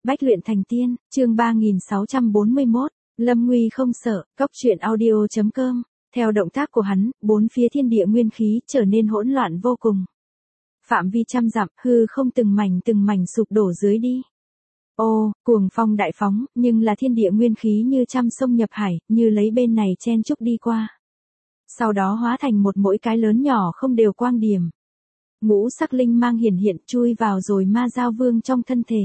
Bách luyện thành tiên, chương 3641, Lâm Nguy không sợ, cóc truyện audio.com. Theo động tác của hắn, bốn phía thiên địa nguyên khí trở nên hỗn loạn vô cùng. Phạm vi trăm dặm, hư không từng mảnh sụp đổ dưới đi. Ô, cuồng phong đại phóng, nhưng là thiên địa nguyên khí như trăm sông nhập hải, như lấy bên này chen chúc đi qua. Sau đó hóa thành một mỗi cái lớn nhỏ không đều quang điểm. Ngũ sắc linh mang hiển hiện chui vào rồi ma giao vương trong thân thể.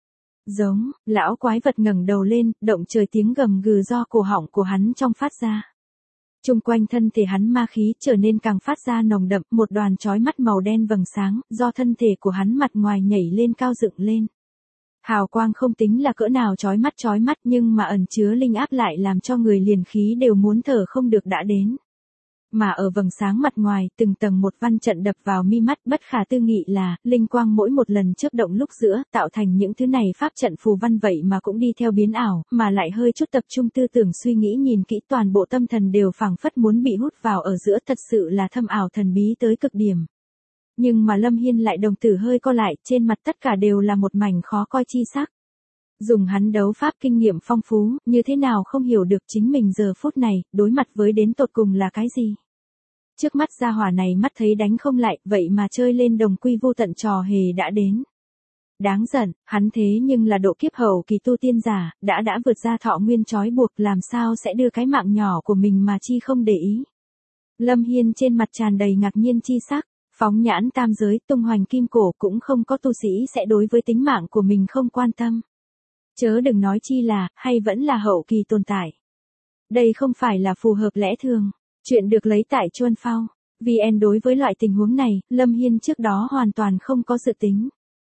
Giống, lão quái vật ngẩng đầu lên, động trời tiếng gầm gừ do cổ họng của hắn trong phát ra. Trung quanh thân thể hắn ma khí trở nên càng phát ra nồng đậm, một đoàn chói mắt màu đen vầng sáng, do thân thể của hắn mặt ngoài nhảy lên cao dựng lên. Hào quang không tính là cỡ nào chói mắt nhưng mà ẩn chứa linh áp lại làm cho người liền khí đều muốn thở không được đã đến. Mà ở vầng sáng mặt ngoài, từng tầng một văn trận đập vào mi mắt, bất khả tư nghị là, linh quang mỗi một lần chớp động lúc giữa, tạo thành những thứ này pháp trận phù văn vậy mà cũng đi theo biến ảo, mà lại hơi chút tập trung tư tưởng suy nghĩ nhìn kỹ toàn bộ tâm thần đều phảng phất muốn bị hút vào ở giữa, thật sự là thâm ảo thần bí tới cực điểm. Nhưng mà Lâm Hiên lại đồng tử hơi co lại, trên mặt tất cả đều là một mảnh khó coi chi sắc. Dùng hắn đấu pháp kinh nghiệm phong phú, như thế nào không hiểu được chính mình giờ phút này, đối mặt với đến tột cùng là cái gì. Trước mắt gia hỏa này mắt thấy đánh không lại, vậy mà chơi lên đồng quy vô tận trò hề đã đến. Đáng giận, hắn thế nhưng là độ kiếp hậu kỳ tu tiên giả, đã vượt ra thọ nguyên trói buộc, làm sao sẽ đưa cái mạng nhỏ của mình mà chi không để ý. Lâm Hiên trên mặt tràn đầy ngạc nhiên chi sắc, phóng nhãn tam giới, tung hoành kim cổ cũng không có tu sĩ sẽ đối với tính mạng của mình không quan tâm. Chớ đừng nói chi là, hay vẫn là hậu kỳ tồn tại. Đây không phải là phù hợp lẽ thường. Chuyện được lấy tại Chuân Phao. VN đối với loại tình huống này, Lâm Hiên trước đó hoàn toàn không có dự tính.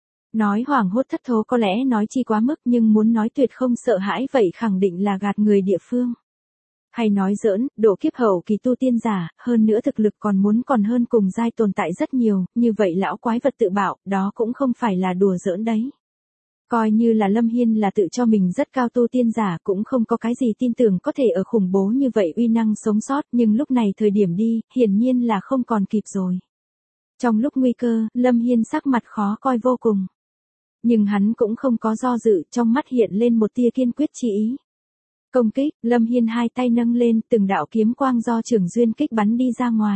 Nói hoảng hốt thất thố có lẽ nói chi quá mức, nhưng muốn nói tuyệt không sợ hãi vậy khẳng định là gạt người địa phương. Hay nói giỡn, độ kiếp hậu kỳ tu tiên giả, hơn nữa thực lực còn hơn cùng giai tồn tại rất nhiều, như vậy lão quái vật tự bạo, đó cũng không phải là đùa giỡn đấy. Coi như là Lâm Hiên là tự cho mình rất cao tu tiên giả, cũng không có cái gì tin tưởng có thể ở khủng bố như vậy uy năng sống sót, nhưng lúc này thời điểm đi, hiển nhiên là không còn kịp rồi. Trong lúc nguy cơ, Lâm Hiên sắc mặt khó coi vô cùng. Nhưng hắn cũng không có do dự, trong mắt hiện lên một tia kiên quyết chí ý. Công kích, Lâm Hiên hai tay nâng lên, từng đạo kiếm quang do Trường Duyên kích bắn đi ra ngoài.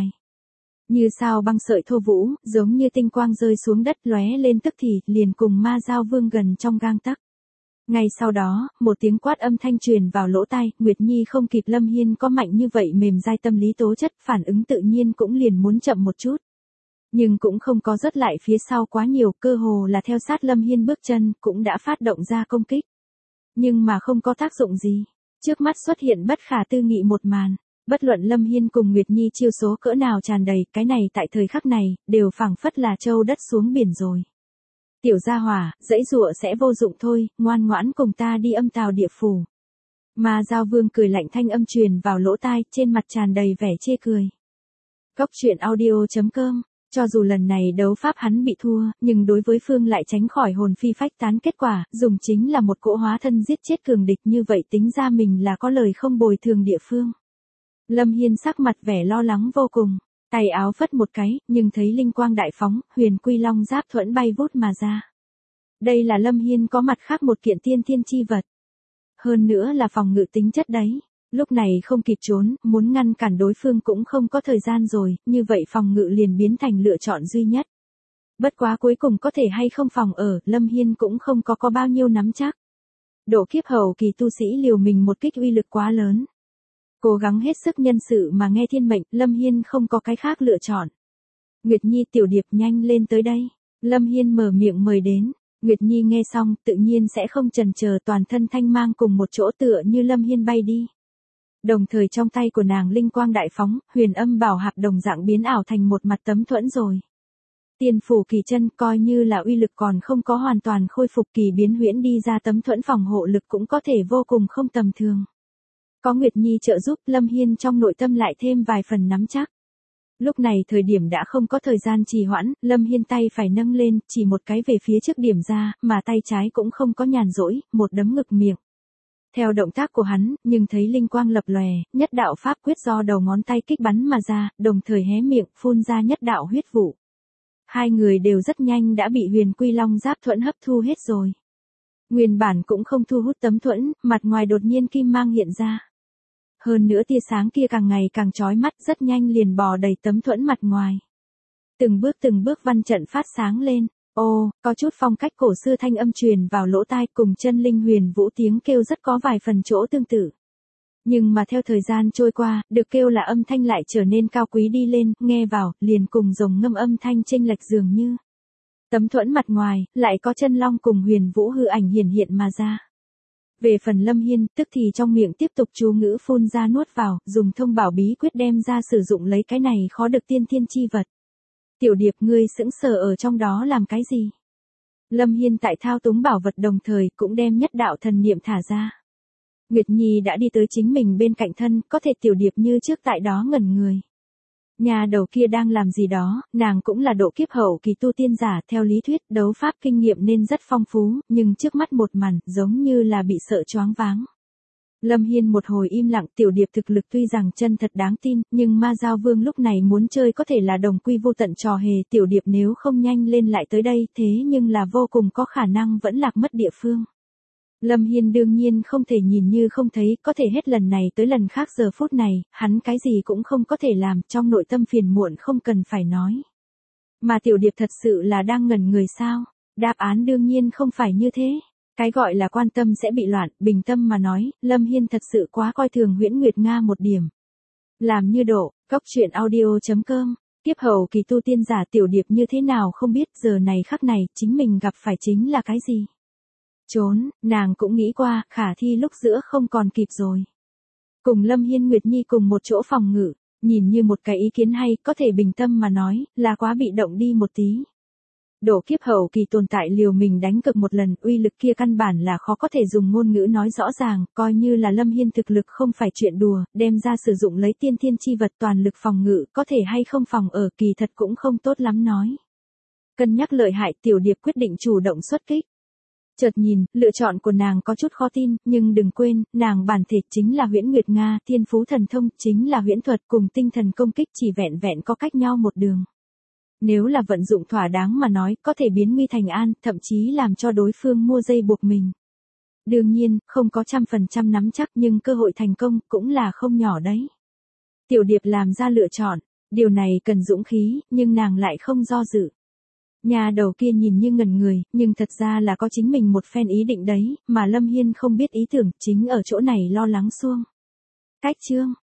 Như sao băng sợi thô vũ, giống như tinh quang rơi xuống đất lóe lên tức thì, liền cùng ma giao vương gần trong gang tấc. Ngay sau đó, một tiếng quát âm thanh truyền vào lỗ tai, Nguyệt Nhi không kịp Lâm Hiên có mạnh như vậy mềm dai tâm lý tố chất, phản ứng tự nhiên cũng liền muốn chậm một chút. Nhưng cũng không có rớt lại phía sau quá nhiều, cơ hồ là theo sát Lâm Hiên bước chân, cũng đã phát động ra công kích. Nhưng mà không có tác dụng gì. Trước mắt xuất hiện bất khả tư nghị một màn. Bất luận Lâm Hiên cùng Nguyệt Nhi chiêu số cỡ nào tràn đầy, cái này tại thời khắc này, đều phảng phất là châu đất xuống biển rồi. Tiểu gia hỏa, dãy dụa sẽ vô dụng thôi, ngoan ngoãn cùng ta đi âm tào địa phủ. Ma giao vương cười lạnh thanh âm truyền vào lỗ tai, trên mặt tràn đầy vẻ chê cười. Cóc truyện audio.com. Cho dù lần này đấu pháp hắn bị thua, nhưng đối với phương lại tránh khỏi hồn phi phách tán, kết quả, dùng chính là một cỗ hóa thân giết chết cường địch, như vậy tính ra mình là có lời không bồi thường địa phương. Lâm Hiên sắc mặt vẻ lo lắng vô cùng, tay áo phất một cái, nhưng thấy linh quang đại phóng, huyền quy long giáp thuẫn bay vút mà ra. Đây là Lâm Hiên có mặt khác một kiện tiên thiên chi vật. Hơn nữa là phòng ngự tính chất đấy. Lúc này không kịp trốn, muốn ngăn cản đối phương cũng không có thời gian rồi, như vậy phòng ngự liền biến thành lựa chọn duy nhất. Bất quá cuối cùng có thể hay không phòng ở, Lâm Hiên cũng không có bao nhiêu nắm chắc. Độ kiếp hậu kỳ tu sĩ liều mình một kích uy lực quá lớn. Cố gắng hết sức nhân sự mà nghe thiên mệnh, Lâm Hiên không có cái khác lựa chọn. Nguyệt Nhi tiểu điệp nhanh lên tới đây. Lâm Hiên mở miệng mời đến. Nguyệt Nhi nghe xong, tự nhiên sẽ không chần chờ, toàn thân thanh mang cùng một chỗ tựa như Lâm Hiên bay đi. Đồng thời trong tay của nàng linh quang đại phóng, huyền âm bảo hạp đồng dạng biến ảo thành một mặt tấm thuẫn rồi. Tiên phủ kỳ chân coi như là uy lực còn không có hoàn toàn khôi phục, kỳ biến huyễn đi ra tấm thuẫn phòng hộ lực cũng có thể vô cùng không tầm thường. Có Nguyệt Nhi trợ giúp, Lâm Hiên trong nội tâm lại thêm vài phần nắm chắc. Lúc này thời điểm đã không có thời gian trì hoãn, Lâm Hiên tay phải nâng lên, chỉ một cái về phía trước điểm ra, mà tay trái cũng không có nhàn rỗi, một đấm ngực miệng. Theo động tác của hắn, nhưng thấy linh quang lập lòe, nhất đạo pháp quyết do đầu ngón tay kích bắn mà ra, đồng thời hé miệng, phun ra nhất đạo huyết vụ. Hai người đều rất nhanh đã bị huyền quy long giáp thuẫn hấp thu hết rồi. Nguyên bản cũng không thu hút Tấm Thuẫn, mặt ngoài đột nhiên kim mang hiện ra. Hơn nữa tia sáng kia càng ngày càng chói mắt, rất nhanh liền bò đầy Tấm Thuẫn mặt ngoài. Từng bước văn trận phát sáng lên. Ô, có chút phong cách cổ xưa thanh âm truyền vào lỗ tai, cùng chân linh huyền vũ tiếng kêu rất có vài phần chỗ tương tự. Nhưng mà theo thời gian trôi qua, được kêu là âm thanh lại trở nên cao quý đi lên, nghe vào, liền cùng rồng ngâm âm thanh chênh lệch dường như. Tấm Thuẫn mặt ngoài, lại có chân long cùng huyền vũ hư ảnh hiển hiện mà ra. Về phần Lâm Hiên, tức thì trong miệng tiếp tục chú ngữ phun ra nuốt vào, dùng thông bảo bí quyết đem ra sử dụng lấy cái này khó được tiên thiên chi vật. Tiểu Điệp, ngươi sững sờ ở trong đó làm cái gì? Lâm Hiên tại thao túng bảo vật đồng thời cũng đem nhất đạo thần niệm thả ra. Nguyệt Nhi đã đi tới chính mình bên cạnh thân, có thể Tiểu Điệp như trước tại đó ngẩn người. Nhà đầu kia đang làm gì đó, nàng cũng là độ kiếp hậu kỳ tu tiên giả, theo lý thuyết đấu pháp kinh nghiệm nên rất phong phú, nhưng trước mắt một màn giống như là bị sợ choáng váng. Lâm Hiên một hồi im lặng, Tiểu Điệp thực lực tuy rằng chân thật đáng tin, nhưng Ma Giao Vương lúc này muốn chơi có thể là đồng quy vô tận trò hề, Tiểu Điệp nếu không nhanh lên lại tới đây, thế nhưng là vô cùng có khả năng vẫn lạc mất địa phương. Lâm Hiên đương nhiên không thể nhìn như không thấy, có thể hết lần này tới lần khác giờ phút này, hắn cái gì cũng không có thể làm, trong nội tâm phiền muộn không cần phải nói. Mà Tiểu Điệp thật sự là đang ngẩn người sao? Đáp án đương nhiên không phải như thế. Cái gọi là quan tâm sẽ bị loạn, bình tâm mà nói, Lâm Hiên thật sự quá coi thường Huyễn Nguyệt Nga một điểm. Làm như độ, goctruyện.audio.com, tiếp hậu kỳ tu tiên giả Tiểu Điệp như thế nào không biết, giờ này khắc này, chính mình gặp phải chính là cái gì? Trốn, nàng cũng nghĩ qua, khả thi lúc giữa không còn kịp rồi. Cùng Lâm Hiên Nguyệt Nhi cùng một chỗ phòng ngự, nhìn như một cái ý kiến hay, có thể bình tâm mà nói, là quá bị động đi một tí. Độ kiếp hậu kỳ tồn tại liều mình đánh cực một lần, uy lực kia căn bản là khó có thể dùng ngôn ngữ nói rõ ràng, coi như là Lâm Hiên thực lực không phải chuyện đùa, đem ra sử dụng lấy tiên thiên chi vật toàn lực phòng ngự, có thể hay không phòng ở, kỳ thật cũng không tốt lắm nói. Cân nhắc lợi hại, Tiểu Điệp quyết định chủ động xuất kích. Chợt nhìn, lựa chọn của nàng có chút khó tin, nhưng đừng quên, nàng bản thể chính là Huyễn Nguyệt Nga, thiên phú thần thông chính là huyễn thuật cùng tinh thần công kích chỉ vẹn vẹn có cách nhau một đường. Nếu là vận dụng thỏa đáng mà nói, có thể biến nguy thành an, thậm chí làm cho đối phương mua dây buộc mình. Đương nhiên, không có 100% nắm chắc nhưng cơ hội thành công cũng là không nhỏ đấy. Tiểu Điệp làm ra lựa chọn, điều này cần dũng khí, nhưng nàng lại không do dự. Nhà đầu kia nhìn như ngẩn người, nhưng thật ra là có chính mình một phen ý định đấy, mà Lâm Hiên không biết ý tưởng, chính ở chỗ này lo lắng xuông. Cách chương.